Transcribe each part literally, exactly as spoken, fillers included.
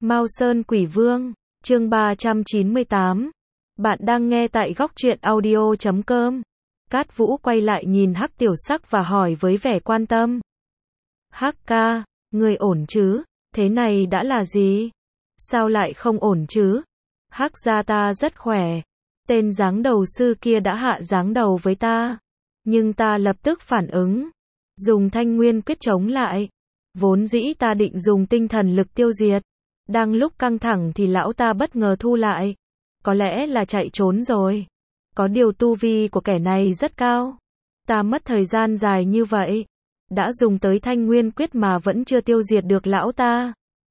Mao Sơn Quỷ Vương, chương ba trăm chín mươi tám. Bạn đang nghe tại góc truyện audio chấm com. Cát Vũ quay lại nhìn Hắc Tiểu Sắc và hỏi với vẻ quan tâm. Hắc ca, người ổn chứ? Thế này đã là gì? Sao lại không ổn chứ? Hắc gia ta rất khỏe. Tên giáng đầu sư kia đã hạ giáng đầu với ta. Nhưng ta lập tức phản ứng. Dùng thanh nguyên quyết chống lại. Vốn dĩ ta định dùng tinh thần lực tiêu diệt. Đang lúc căng thẳng thì lão ta bất ngờ thu lại. Có lẽ là chạy trốn rồi. Có điều tu vi của kẻ này rất cao. Ta mất thời gian dài như vậy. Đã dùng tới thanh nguyên quyết mà vẫn chưa tiêu diệt được lão ta.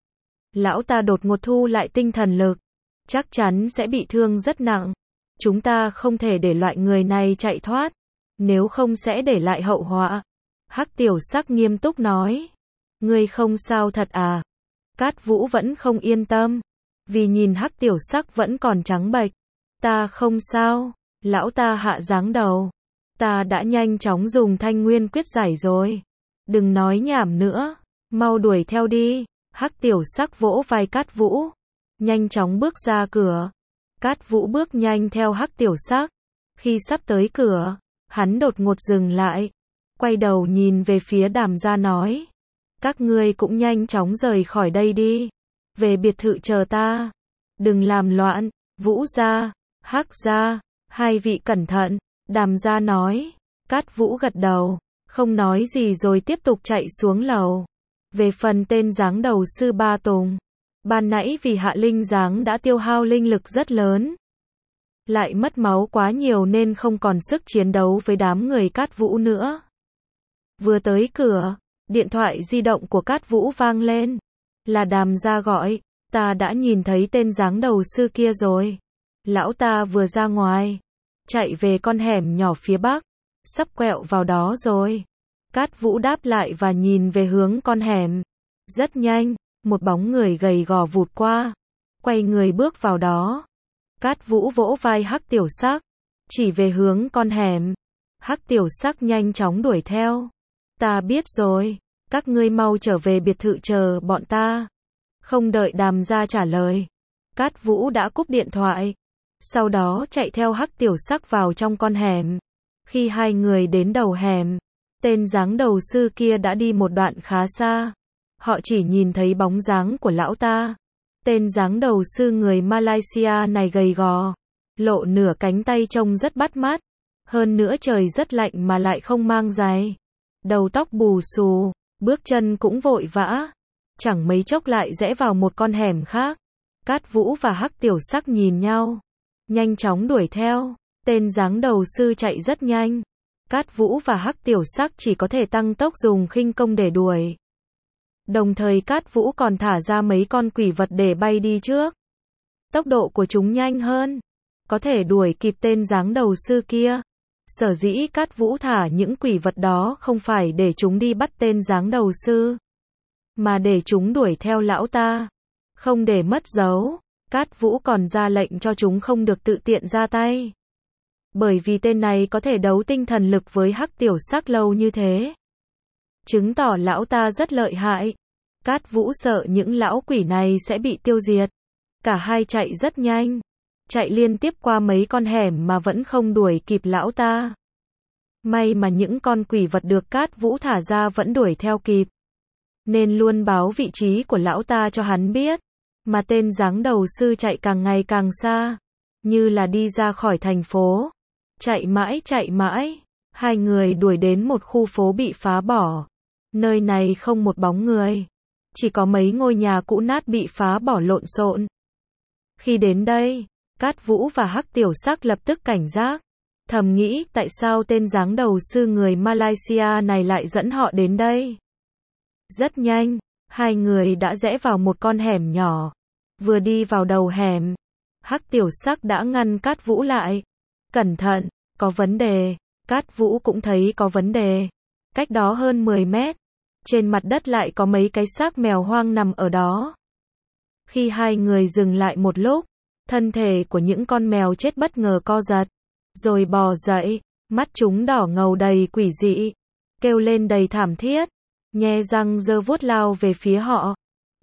Lão ta đột ngột thu lại tinh thần lực. Chắc chắn sẽ bị thương rất nặng. Chúng ta không thể để loại người này chạy thoát. Nếu không sẽ để lại hậu họa. Hắc Tiểu Sắc nghiêm túc nói. Ngươi không sao thật à? Cát Vũ vẫn không yên tâm. Vì nhìn Hắc Tiểu Sắc vẫn còn trắng bệch. Ta không sao. Lão ta hạ giáng đầu. Ta đã nhanh chóng dùng thanh nguyên quyết giải rồi. Đừng nói nhảm nữa. Mau đuổi theo đi. Hắc Tiểu Sắc vỗ vai Cát Vũ. Nhanh chóng bước ra cửa. Cát Vũ bước nhanh theo Hắc Tiểu Sắc. Khi sắp tới cửa, hắn đột ngột dừng lại. Quay đầu nhìn về phía Đàm gia nói. Các ngươi cũng nhanh chóng rời khỏi đây đi. Về biệt thự chờ ta. Đừng làm loạn. Vũ gia, Hắc gia, hai vị cẩn thận. Đàm gia nói. Cát Vũ gật đầu. Không nói gì rồi tiếp tục chạy xuống lầu. Về phần tên giáng đầu sư Ba Tùng. Ban nãy vì hạ linh giáng đã tiêu hao linh lực rất lớn. Lại mất máu quá nhiều nên không còn sức chiến đấu với đám người Cát Vũ nữa. Vừa tới cửa, điện thoại di động của Cát Vũ vang lên. Là Đàm gia gọi. Ta đã nhìn thấy tên giáng đầu sư kia rồi. Lão ta vừa ra ngoài. Chạy về con hẻm nhỏ phía bắc. Sắp quẹo vào đó rồi. Cát Vũ đáp lại và nhìn về hướng con hẻm. Rất nhanh, một bóng người gầy gò vụt qua. Quay người bước vào đó. Cát Vũ vỗ vai Hắc Tiểu Sắc. Chỉ về hướng con hẻm. Hắc Tiểu Sắc nhanh chóng đuổi theo. Ta biết rồi. Các ngươi mau trở về biệt thự chờ bọn ta. Không đợi Đàm gia trả lời. Cát Vũ đã cúp điện thoại. Sau đó chạy theo Hắc Tiểu Sắc vào trong con hẻm. Khi hai người đến đầu hẻm, tên giáng đầu sư kia đã đi một đoạn khá xa. Họ chỉ nhìn thấy bóng dáng của lão ta. Tên giáng đầu sư người Malaysia này gầy gò. Lộ nửa cánh tay trông rất bắt mắt. Hơn nữa trời rất lạnh mà lại không mang giày. Đầu tóc bù xù, bước chân cũng vội vã. Chẳng mấy chốc lại rẽ vào một con hẻm khác. Cát Vũ và Hắc Tiểu Sắc nhìn nhau. Nhanh chóng đuổi theo. Tên giáng đầu sư chạy rất nhanh. Cát Vũ và Hắc Tiểu Sắc chỉ có thể tăng tốc dùng khinh công để đuổi. Đồng thời Cát Vũ còn thả ra mấy con quỷ vật để bay đi trước. Tốc độ của chúng nhanh hơn. Có thể đuổi kịp tên giáng đầu sư kia. Sở dĩ Cát Vũ thả những quỷ vật đó không phải để chúng đi bắt tên giáng đầu sư. Mà để chúng đuổi theo lão ta. Không để mất dấu. Cát Vũ còn ra lệnh cho chúng không được tự tiện ra tay. Bởi vì tên này có thể đấu tinh thần lực với Hắc Tiểu Sắc lâu như thế. Chứng tỏ lão ta rất lợi hại. Cát Vũ sợ những lão quỷ này sẽ bị tiêu diệt. Cả hai chạy rất nhanh. Chạy liên tiếp qua mấy con hẻm mà vẫn không đuổi kịp lão ta. May mà những con quỷ vật được Cát Vũ thả ra vẫn đuổi theo kịp. Nên luôn báo vị trí của lão ta cho hắn biết. Mà tên giáng đầu sư chạy càng ngày càng xa. Như là đi ra khỏi thành phố. Chạy mãi chạy mãi. Hai người đuổi đến một khu phố bị phá bỏ. Nơi này không một bóng người. Chỉ có mấy ngôi nhà cũ nát bị phá bỏ lộn xộn. Khi đến đây, Cát Vũ và Hắc Tiểu Sắc lập tức cảnh giác. Thầm nghĩ tại sao tên giáng đầu sư người Malaysia này lại dẫn họ đến đây. Rất nhanh, hai người đã rẽ vào một con hẻm nhỏ. Vừa đi vào đầu hẻm, Hắc Tiểu Sắc đã ngăn Cát Vũ lại. Cẩn thận, có vấn đề. Cát Vũ cũng thấy có vấn đề. Cách đó hơn mười mét. Trên mặt đất lại có mấy cái xác mèo hoang nằm ở đó. Khi hai người dừng lại một lúc, thân thể của những con mèo chết bất ngờ co giật. Rồi bò dậy, mắt chúng đỏ ngầu đầy quỷ dị. Kêu lên đầy thảm thiết. Nhe răng giơ vuốt lao về phía họ.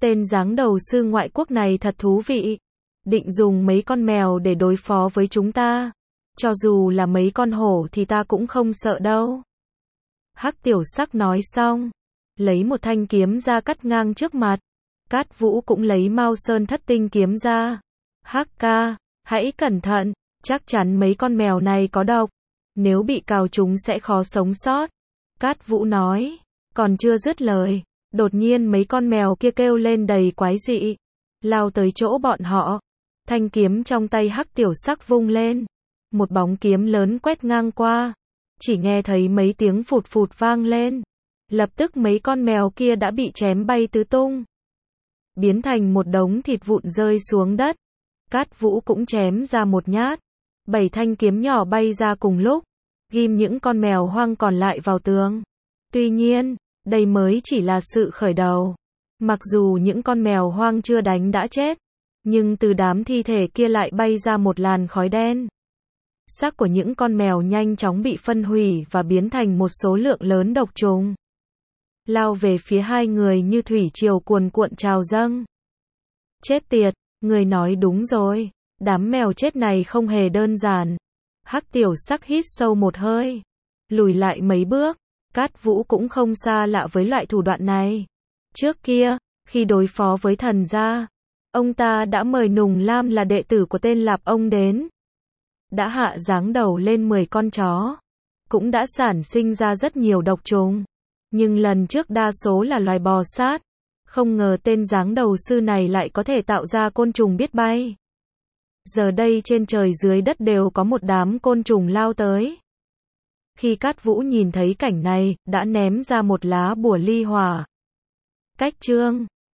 Tên giáng đầu sư ngoại quốc này thật thú vị. Định dùng mấy con mèo để đối phó với chúng ta. Cho dù là mấy con hổ thì ta cũng không sợ đâu. Hắc tiểu sắc nói xong, lấy một thanh kiếm ra cắt ngang trước mặt. Cát Vũ cũng lấy Mao Sơn Thất Tinh kiếm ra. Hắc ca, hãy cẩn thận, chắc chắn mấy con mèo này có độc. Nếu bị cào chúng sẽ khó sống sót. Cát Vũ nói, còn chưa dứt lời, đột nhiên mấy con mèo kia kêu lên đầy quái dị, lao tới chỗ bọn họ. Thanh kiếm trong tay Hắc tiểu sắc vung lên, một bóng kiếm lớn quét ngang qua, chỉ nghe thấy mấy tiếng phụt phụt vang lên. Lập tức mấy con mèo kia đã bị chém bay tứ tung, biến thành một đống thịt vụn rơi xuống đất. Cát Vũ cũng chém ra một nhát, bảy thanh kiếm nhỏ bay ra cùng lúc, ghim những con mèo hoang còn lại vào tường. Tuy nhiên, đây mới chỉ là sự khởi đầu. Mặc dù những con mèo hoang chưa đánh đã chết, nhưng từ đám thi thể kia lại bay ra một làn khói đen. Xác của những con mèo nhanh chóng bị phân hủy và biến thành một số lượng lớn độc trùng, lao về phía hai người như thủy triều cuồn cuộn trào dâng. Chết tiệt, người nói đúng rồi, đám mèo chết này không hề đơn giản. Hắc tiểu sắc hít sâu một hơi, lùi lại mấy bước. Cát Vũ cũng không xa lạ với loại thủ đoạn này. Trước kia, khi đối phó với thần gia, ông ta đã mời Nùng Lam là đệ tử của tên Lạp ông đến. Đã hạ giáng đầu lên mười con chó, cũng đã sản sinh ra rất nhiều độc trùng. Nhưng lần trước đa số là loài bò sát. Không ngờ tên giáng đầu sư này lại có thể tạo ra côn trùng biết bay. Giờ đây trên trời dưới đất đều có một đám côn trùng lao tới. Khi Cát Vũ nhìn thấy cảnh này, đã ném ra một lá bùa ly hỏa. Cách chương